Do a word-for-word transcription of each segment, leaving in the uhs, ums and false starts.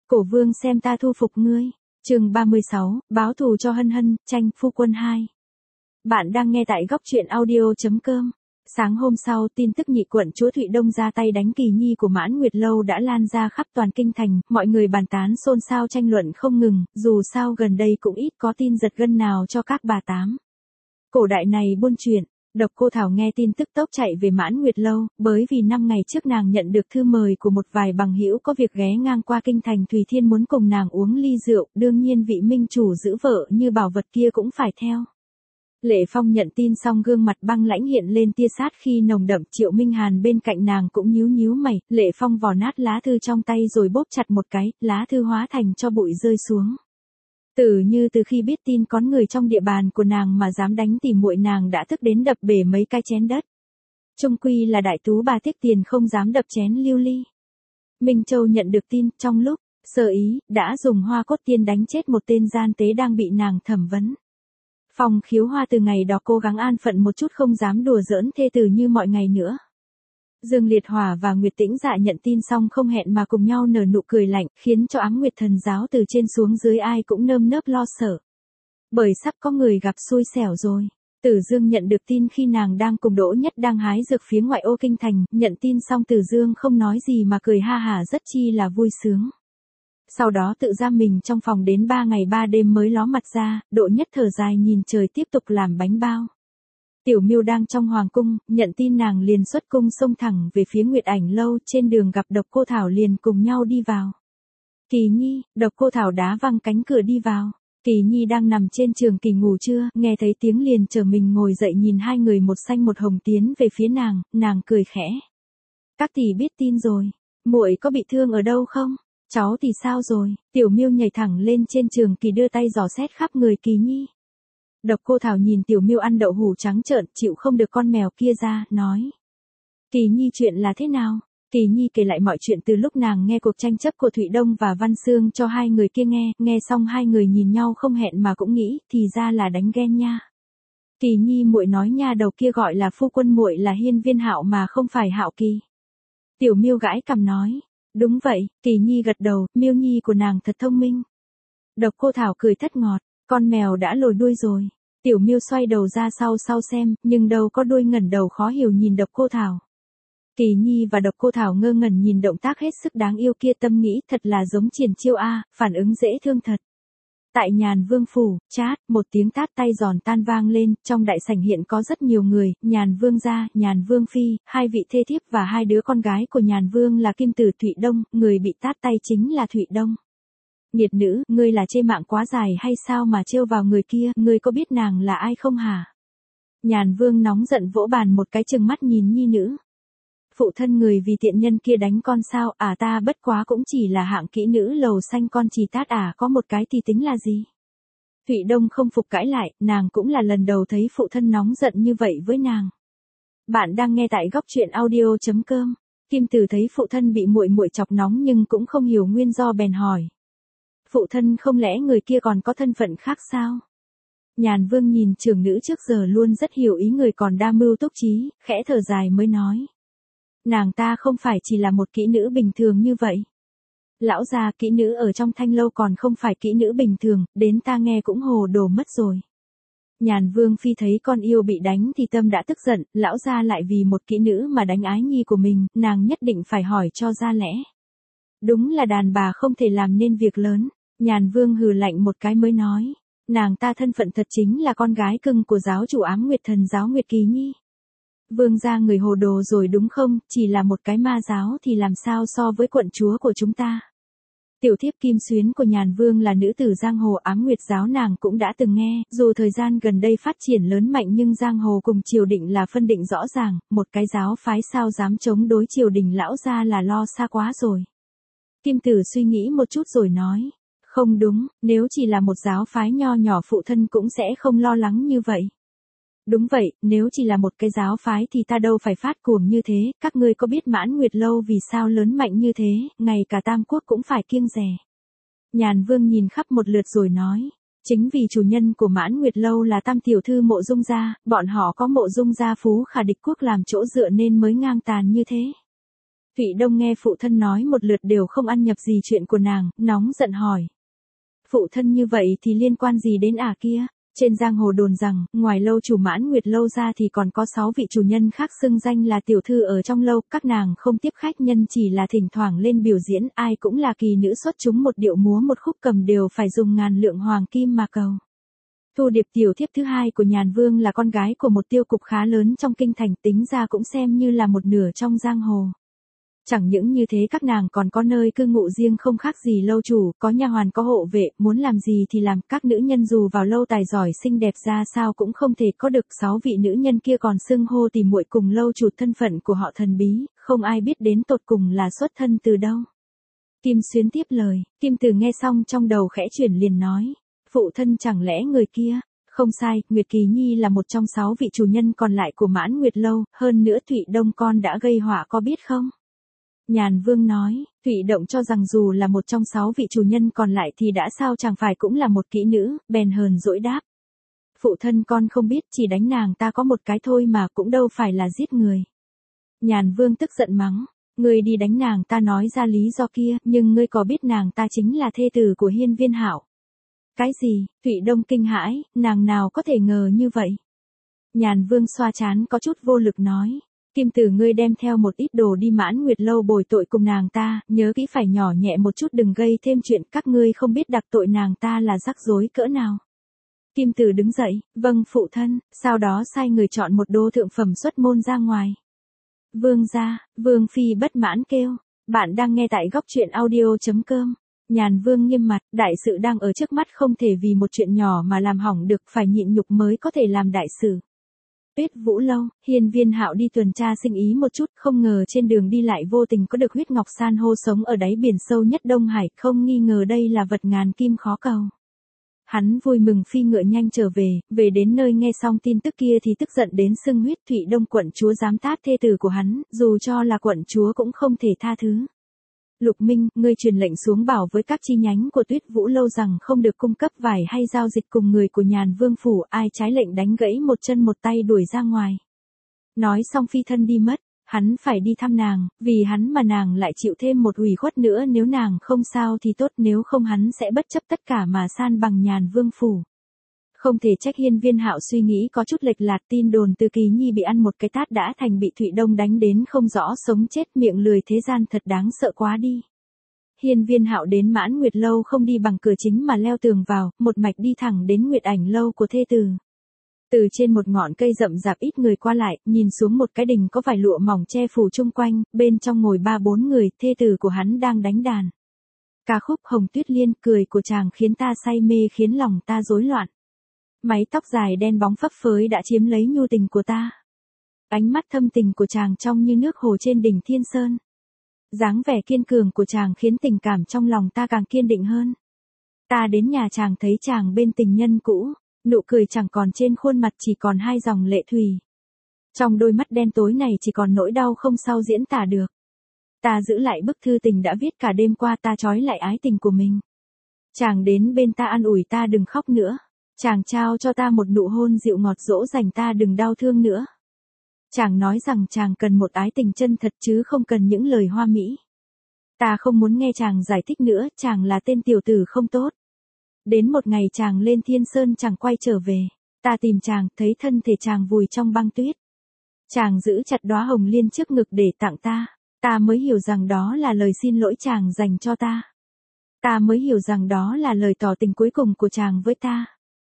Cổ vương xem ta thu phục ngươi. Chương ba mươi sáu, báo thù cho Hân Hân, tranh phu quân hai. Bạn đang nghe tại góc truyện audio chấm com. Sáng hôm sau, tin tức nhị quận chúa Thụy Đông ra tay đánh Kỳ Nhi của Mãn Nguyệt Lâu đã lan ra khắp toàn kinh thành, mọi người bàn tán xôn xao tranh luận không ngừng, dù sao gần đây cũng ít có tin giật gân nào cho các bà tám. Cổ đại này buôn chuyện. Độc Cô Thảo nghe tin tức tốc chạy về Mãn Nguyệt Lâu, bởi vì năm ngày trước nàng nhận được thư mời của một vài bằng hữu có việc ghé ngang qua kinh thành Thùy Thiên muốn cùng nàng uống ly rượu, đương nhiên vị minh chủ giữ vợ như bảo vật kia cũng phải theo. Lệ Phong nhận tin xong gương mặt băng lãnh hiện lên tia sát khi nồng đậm. Triệu Minh Hàn bên cạnh nàng cũng nhíu nhíu mày, Lệ Phong vò nát lá thư trong tay rồi bóp chặt một cái, lá thư hóa thành cho bụi rơi xuống. Tử Như từ khi biết tin có người trong địa bàn của nàng mà dám đánh tỉ muội nàng đã tức đến đập bể mấy cái chén đất. Chung quy là đại tú bà tiếc tiền không dám đập chén lưu ly. Minh Châu nhận được tin, trong lúc sơ ý, đã dùng hoa cốt tiên đánh chết một tên gian tế đang bị nàng thẩm vấn. Phong Khiếu Hoa từ ngày đó cố gắng an phận một chút không dám đùa giỡn thê tử như mọi ngày nữa. Dương Liệt Hỏa và Nguyệt Tĩnh Dạ nhận tin xong không hẹn mà cùng nhau nở nụ cười lạnh, khiến cho Ám Nguyệt Thần giáo từ trên xuống dưới ai cũng nơm nớp lo sợ. Bởi sắp có người gặp xui xẻo rồi. Tử Dương nhận được tin khi nàng đang cùng Đỗ Nhất đang hái dược phía ngoại ô kinh thành, nhận tin xong Tử Dương không nói gì mà cười ha hả rất chi là vui sướng. Sau đó tự giam mình trong phòng đến ba ngày ba đêm mới ló mặt ra, Đỗ Nhất thở dài nhìn trời tiếp tục làm bánh bao. Tiểu Miêu đang trong hoàng cung, nhận tin nàng liền xuất cung xông thẳng về phía Nguyệt Ảnh Lâu, trên đường gặp Độc Cô Thảo liền cùng nhau đi vào. Kỳ Nhi, Độc Cô Thảo đá văng cánh cửa đi vào. Kỳ Nhi đang nằm trên giường kỳ ngủ trưa, nghe thấy tiếng liền trở mình ngồi dậy nhìn hai người một xanh một hồng tiến về phía nàng, nàng cười khẽ. Các tỷ biết tin rồi, muội có bị thương ở đâu không? Cháu thì sao rồi? Tiểu Miêu nhảy thẳng lên trên giường kỳ đưa tay dò xét khắp người Kỳ Nhi. Độc Cô Thảo nhìn Tiểu Miêu ăn đậu hủ trắng trợn, chịu không được con mèo kia ra, nói. Kỳ Nhi chuyện là thế nào? Kỳ Nhi kể lại mọi chuyện từ lúc nàng nghe cuộc tranh chấp của Thụy Đông và Văn Xương cho hai người kia nghe, nghe xong hai người nhìn nhau không hẹn mà cũng nghĩ, thì ra là đánh ghen nha. Kỳ Nhi muội nói nha đầu kia gọi là phu quân muội là Hiên Viên Hạo mà không phải Hạo Kỳ. Tiểu Miêu gãi cằm nói. Đúng vậy, Kỳ Nhi gật đầu, Miêu Nhi của nàng thật thông minh. Độc Cô Thảo cười thất ngọt. Con mèo đã lồi đuôi rồi. Tiểu Miêu xoay đầu ra sau sau xem, nhưng đâu có đuôi, ngẩn đầu khó hiểu nhìn Độc Cô Thảo. Kỳ Nhi và Độc Cô Thảo ngơ ngẩn nhìn động tác hết sức đáng yêu kia, tâm nghĩ thật là giống triển chiêu a, phản ứng dễ thương thật. Tại Nhàn Vương phủ, chát, một tiếng tát tay giòn tan vang lên, trong đại sảnh hiện có rất nhiều người, Nhàn Vương gia, Nhàn Vương phi, hai vị thê thiếp và hai đứa con gái của Nhàn Vương là Kim Tử Thụy Đông, người bị tát tay chính là Thụy Đông. Nghiệt nữ, ngươi là chê mạng quá dài hay sao mà trêu vào người kia, ngươi có biết nàng là ai không hả? Nhàn Vương nóng giận vỗ bàn một cái chừng mắt nhìn nhi nữ. Phụ thân người vì tiện nhân kia đánh con sao, à ta bất quá cũng chỉ là hạng kỹ nữ lầu xanh con chỉ tát à có một cái thì tính là gì? Thụy Đông không phục cãi lại, nàng cũng là lần đầu thấy phụ thân nóng giận như vậy với nàng. Bạn đang nghe tại góc truyện audio chấm com. Kim Tử thấy phụ thân bị muội muội chọc nóng nhưng cũng không hiểu nguyên do bèn hỏi. Phụ thân không lẽ người kia còn có thân phận khác sao? Nhàn Vương nhìn trưởng nữ trước giờ luôn rất hiểu ý người còn đa mưu túc trí, khẽ thở dài mới nói. Nàng ta không phải chỉ là một kỹ nữ bình thường như vậy. Lão già, kỹ nữ ở trong thanh lâu còn không phải kỹ nữ bình thường, đến ta nghe cũng hồ đồ mất rồi. Nhàn Vương phi thấy con yêu bị đánh thì tâm đã tức giận, lão gia lại vì một kỹ nữ mà đánh ái nhi của mình, nàng nhất định phải hỏi cho ra lẽ. Đúng là đàn bà không thể làm nên việc lớn. Nhàn Vương hừ lạnh một cái mới nói, nàng ta thân phận thật chính là con gái cưng của giáo chủ Ám Nguyệt Thần giáo Nguyệt Kỳ Nhi. Vương gia người hồ đồ rồi đúng không, chỉ là một cái ma giáo thì làm sao so với quận chúa của chúng ta. Tiểu thiếp Kim Xuyến của Nhàn Vương là nữ tử giang hồ Ám Nguyệt giáo nàng cũng đã từng nghe, dù thời gian gần đây phát triển lớn mạnh nhưng giang hồ cùng triều đình là phân định rõ ràng, một cái giáo phái sao dám chống đối triều đình lão gia là lo xa quá rồi. Kim Tử suy nghĩ một chút rồi nói. Không đúng, nếu chỉ là một giáo phái nho nhỏ phụ thân cũng sẽ không lo lắng như vậy. Đúng vậy, nếu chỉ là một cái giáo phái thì ta đâu phải phát cuồng như thế, các ngươi có biết Mãn Nguyệt Lâu vì sao lớn mạnh như thế, ngay cả Tam Quốc cũng phải kiêng dè. Nhàn Vương nhìn khắp một lượt rồi nói, chính vì chủ nhân của Mãn Nguyệt Lâu là Tam tiểu thư Mộ Dung gia, bọn họ có Mộ Dung gia phú khả địch quốc làm chỗ dựa nên mới ngang tàn như thế. Thụy Đông nghe phụ thân nói một lượt đều không ăn nhập gì chuyện của nàng, nóng giận hỏi. Phụ thân như vậy thì liên quan gì đến ả kia? Trên giang hồ đồn rằng, ngoài lâu chủ Mãn Nguyệt lâu ra thì còn có sáu vị chủ nhân khác xưng danh là tiểu thư ở trong lâu, các nàng không tiếp khách nhân chỉ là thỉnh thoảng lên biểu diễn, ai cũng là kỳ nữ xuất chúng một điệu múa một khúc cầm đều phải dùng ngàn lượng hoàng kim mà cầu. Thu Điệp tiểu thiếp thứ hai của Nhàn Vương là con gái của một tiêu cục khá lớn trong kinh thành, tính ra cũng xem như là một nửa trong giang hồ. Chẳng những như thế các nàng còn có nơi cư ngụ riêng không khác gì lâu chủ, có nha hoàn có hộ vệ, muốn làm gì thì làm, các nữ nhân dù vào lâu tài giỏi xinh đẹp ra sao cũng không thể có được. Sáu vị nữ nhân kia còn xưng hô tỉ muội cùng lâu chủ, thân phận của họ thần bí, không ai biết đến tột cùng là xuất thân từ đâu. Kim Xuyến tiếp lời, Kim Từ nghe xong trong đầu khẽ chuyển liền nói, phụ thân chẳng lẽ người kia? Không sai, Nguyệt Kỳ Nhi là một trong sáu vị chủ nhân còn lại của Mãn Nguyệt lâu, hơn nữa Thụy Đông con đã gây họa có biết không? Nhàn Vương nói, Thụy Động cho rằng dù là một trong sáu vị chủ nhân còn lại thì đã sao chẳng phải cũng là một kỹ nữ, bèn hờn dỗi đáp. Phụ thân con không biết, chỉ đánh nàng ta có một cái thôi mà, cũng đâu phải là giết người. Nhàn Vương tức giận mắng, ngươi đi đánh nàng ta nói ra lý do kia, nhưng ngươi có biết nàng ta chính là thê tử của Hiên Viên Hạo? Cái gì? Thụy Đông kinh hãi, nàng nào có thể ngờ như vậy? Nhàn Vương xoa trán có chút vô lực nói. Kim Tử ngươi đem theo một ít đồ đi Mãn Nguyệt lâu bồi tội cùng nàng ta, nhớ kỹ phải nhỏ nhẹ một chút đừng gây thêm chuyện, các ngươi không biết đặc tội nàng ta là rắc rối cỡ nào. Kim Tử đứng dậy, vâng phụ thân, sau đó sai người chọn một đô thượng phẩm xuất môn ra ngoài. Vương gia, Vương Phi bất mãn kêu, bạn đang nghe tại góc truyện audio.com. Nhàn Vương nghiêm mặt, đại sự đang ở trước mắt không thể vì một chuyện nhỏ mà làm hỏng được, phải nhịn nhục mới có thể làm đại sự. Tuyết Vũ lâu, Hiên Viên Hạo đi tuần tra sinh ý một chút, không ngờ trên đường đi lại vô tình có được huyết ngọc san hô sống ở đáy biển sâu nhất Đông Hải, không nghi ngờ đây là vật ngàn kim khó cầu. Hắn vui mừng phi ngựa nhanh trở về, về đến nơi nghe xong tin tức kia thì tức giận đến sưng huyết. Thụy Đông quận chúa dám tát thê tử của hắn, dù cho là quận chúa cũng không thể tha thứ. Lục Minh, ngươi truyền lệnh xuống bảo với các chi nhánh của Tuyết Vũ lâu rằng không được cung cấp vải hay giao dịch cùng người của Nhàn Vương phủ, ai trái lệnh đánh gãy một chân một tay đuổi ra ngoài. Nói xong phi thân đi mất, hắn phải đi thăm nàng, vì hắn mà nàng lại chịu thêm một ủy khuất nữa, nếu nàng không sao thì tốt, nếu không hắn sẽ bất chấp tất cả mà san bằng Nhàn Vương phủ. Không thể trách Hiên Viên Hạo suy nghĩ có chút lệch lạc, tin đồn Từ Kỳ Nhi bị ăn một cái tát đã thành bị Thụy Đông đánh đến không rõ sống chết, miệng lười thế gian thật đáng sợ quá đi. Hiên Viên Hạo đến Mãn Nguyệt lâu không đi bằng cửa chính mà leo tường vào, một mạch đi thẳng đến Nguyệt Ảnh lâu của thê tử. Từ trên một ngọn cây rậm rạp ít người qua lại, nhìn xuống một cái đình có vài lụa mỏng che phủ chung quanh, bên trong ngồi ba bốn người, thê tử của hắn đang đánh đàn. Ca khúc Hồng Tuyết Liên, cười của chàng khiến ta say mê, khiến lòng ta rối loạn. Mái tóc dài đen bóng phấp phới đã chiếm lấy nhu tình của ta. Ánh mắt thâm tình của chàng trong như nước hồ trên đỉnh Thiên Sơn. Dáng vẻ kiên cường của chàng khiến tình cảm trong lòng ta càng kiên định hơn. Ta đến nhà chàng thấy chàng bên tình nhân cũ, nụ cười chẳng còn trên khuôn mặt, chỉ còn hai dòng lệ thủy. Trong đôi mắt đen tối này chỉ còn nỗi đau không sao diễn tả được. Ta giữ lại bức thư tình đã viết cả đêm qua, ta trói lại ái tình của mình. Chàng đến bên ta an ủi ta đừng khóc nữa. Chàng trao cho ta một nụ hôn dịu ngọt dỗ dành ta đừng đau thương nữa. Chàng nói rằng chàng cần một ái tình chân thật chứ không cần những lời hoa mỹ. Ta không muốn nghe chàng giải thích nữa, chàng là tên tiểu tử không tốt. Đến một ngày chàng lên Thiên Sơn chàng quay trở về. Ta tìm chàng, thấy thân thể chàng vùi trong băng tuyết. Chàng giữ chặt đóa hồng liên trước ngực để tặng ta. Ta mới hiểu rằng đó là lời xin lỗi chàng dành cho ta. Ta mới hiểu rằng đó là lời tỏ tình cuối cùng của chàng với ta.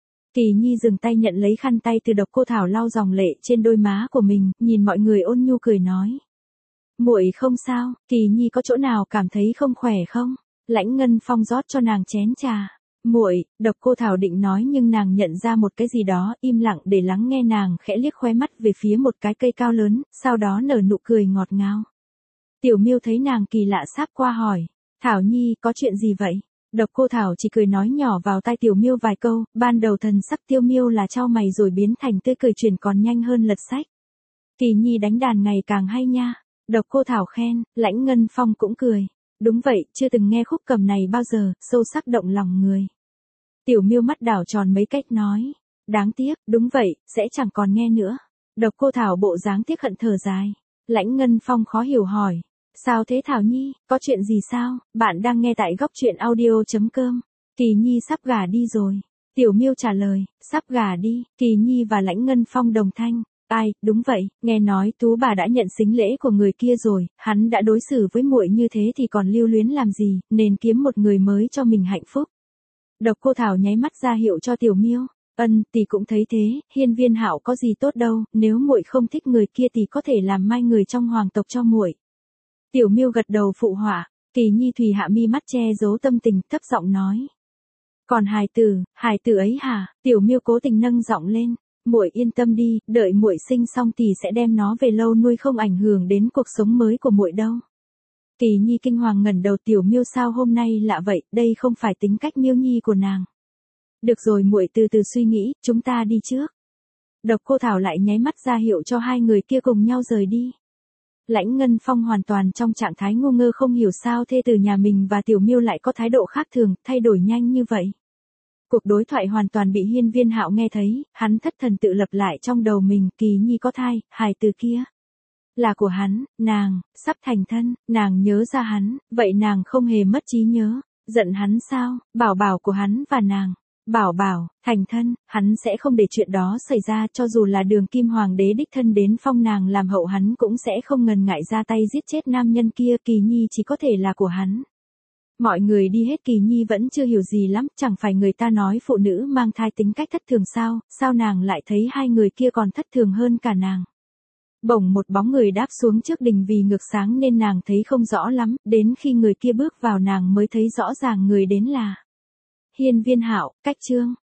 Kỳ Nhi dừng tay nhận lấy khăn tay từ Độc Cô Thảo lau dòng lệ trên đôi má của mình, nhìn mọi người ôn nhu cười nói. Muội không sao, Kỳ Nhi có chỗ nào cảm thấy không khỏe không? Lãnh Ngân Phong rót cho nàng chén trà. Muội, Độc Cô Thảo định nói nhưng nàng nhận ra một cái gì đó, im lặng để lắng nghe. Nàng khẽ liếc khóe mắt về phía một cái cây cao lớn, sau đó nở nụ cười ngọt ngào. Tiểu Miêu thấy nàng kỳ lạ sáp qua hỏi, Thảo Nhi có chuyện gì vậy? Độc Cô Thảo chỉ cười nói nhỏ vào tai Tiểu Miêu vài câu, ban đầu thần sắc Tiêu Miêu là chau mày rồi biến thành tươi cười, chuyển còn nhanh hơn lật sách. Kỳ Nhi đánh đàn ngày càng hay nha. Độc Cô Thảo khen, Lãnh Ngân Phong cũng cười. Đúng vậy, chưa từng nghe khúc cầm này bao giờ, sâu sắc động lòng người. Tiểu Miêu mắt đảo tròn mấy cách nói, đáng tiếc, đúng vậy, sẽ chẳng còn nghe nữa. Độc Cô Thảo bộ dáng tiếc hận thở dài. Lãnh Ngân Phong khó hiểu hỏi, Sao thế Thảo Nhi, có chuyện gì sao? Bạn đang nghe tại góc chuyện audio.com. Kỳ Nhi sắp gả đi rồi. Tiểu Miêu trả lời, sắp gả đi, Kỳ Nhi và Lãnh Ngân Phong đồng thanh. Ai, đúng vậy, nghe nói Tú bà đã nhận sính lễ của người kia rồi, hắn đã đối xử với muội như thế thì còn lưu luyến làm gì, nên kiếm một người mới cho mình hạnh phúc. Độc Cô Thảo nháy mắt ra hiệu cho Tiểu Miêu. Ân, tỷ cũng thấy thế, Hiên Viên Hạo có gì tốt đâu, nếu muội không thích người kia thì có thể làm mai người trong hoàng tộc cho muội. Tiểu Miêu gật đầu phụ họa. Kỳ Nhi thùy hạ mi mắt che giấu tâm tình, thấp giọng nói. Còn hài tử, hài tử ấy hả? Tiểu Miêu cố tình nâng giọng lên. Muội yên tâm đi, đợi muội sinh xong thì sẽ đem nó về lâu nuôi, không ảnh hưởng đến cuộc sống mới của muội đâu. Kỳ Nhi kinh hoàng ngẩng đầu. Tiểu Miêu sao hôm nay lạ vậy, đây không phải tính cách Miêu Nhi của nàng. Được rồi, muội từ từ suy nghĩ, chúng ta đi trước. Độc Cô Thảo lại nháy mắt ra hiệu cho hai người kia cùng nhau rời đi. Lãnh Ngân Phong hoàn toàn trong trạng thái ngu ngơ, không hiểu sao thê tử nhà mình và Tiểu Miêu lại có thái độ khác thường, thay đổi nhanh như vậy. Cuộc đối thoại hoàn toàn bị Hiên Viên Hạo nghe thấy, hắn thất thần tự lập lại trong đầu mình. Kỳ Nhi có thai, hài tử kia là của hắn, nàng sắp thành thân, nàng nhớ ra hắn, vậy nàng không hề mất trí nhớ, giận hắn sao? Bảo bảo của hắn và nàng, bảo bảo thành thân, hắn sẽ không để chuyện đó xảy ra, cho dù là Đường Kim Hoàng đế đích thân đến phong nàng làm hậu hắn cũng sẽ không ngần ngại ra tay giết chết nam nhân kia. Kỳ Nhi chỉ có thể là của hắn. Mọi người đi hết, Kỳ Nhi vẫn chưa hiểu gì lắm, chẳng phải người ta nói phụ nữ mang thai tính cách thất thường sao, sao nàng lại thấy hai người kia còn thất thường hơn cả nàng. Bỗng một bóng người đáp xuống trước đình, vì ngược sáng nên nàng thấy không rõ lắm, đến khi người kia bước vào nàng mới thấy rõ ràng người đến là Hiên Viên Hạo. Cách chương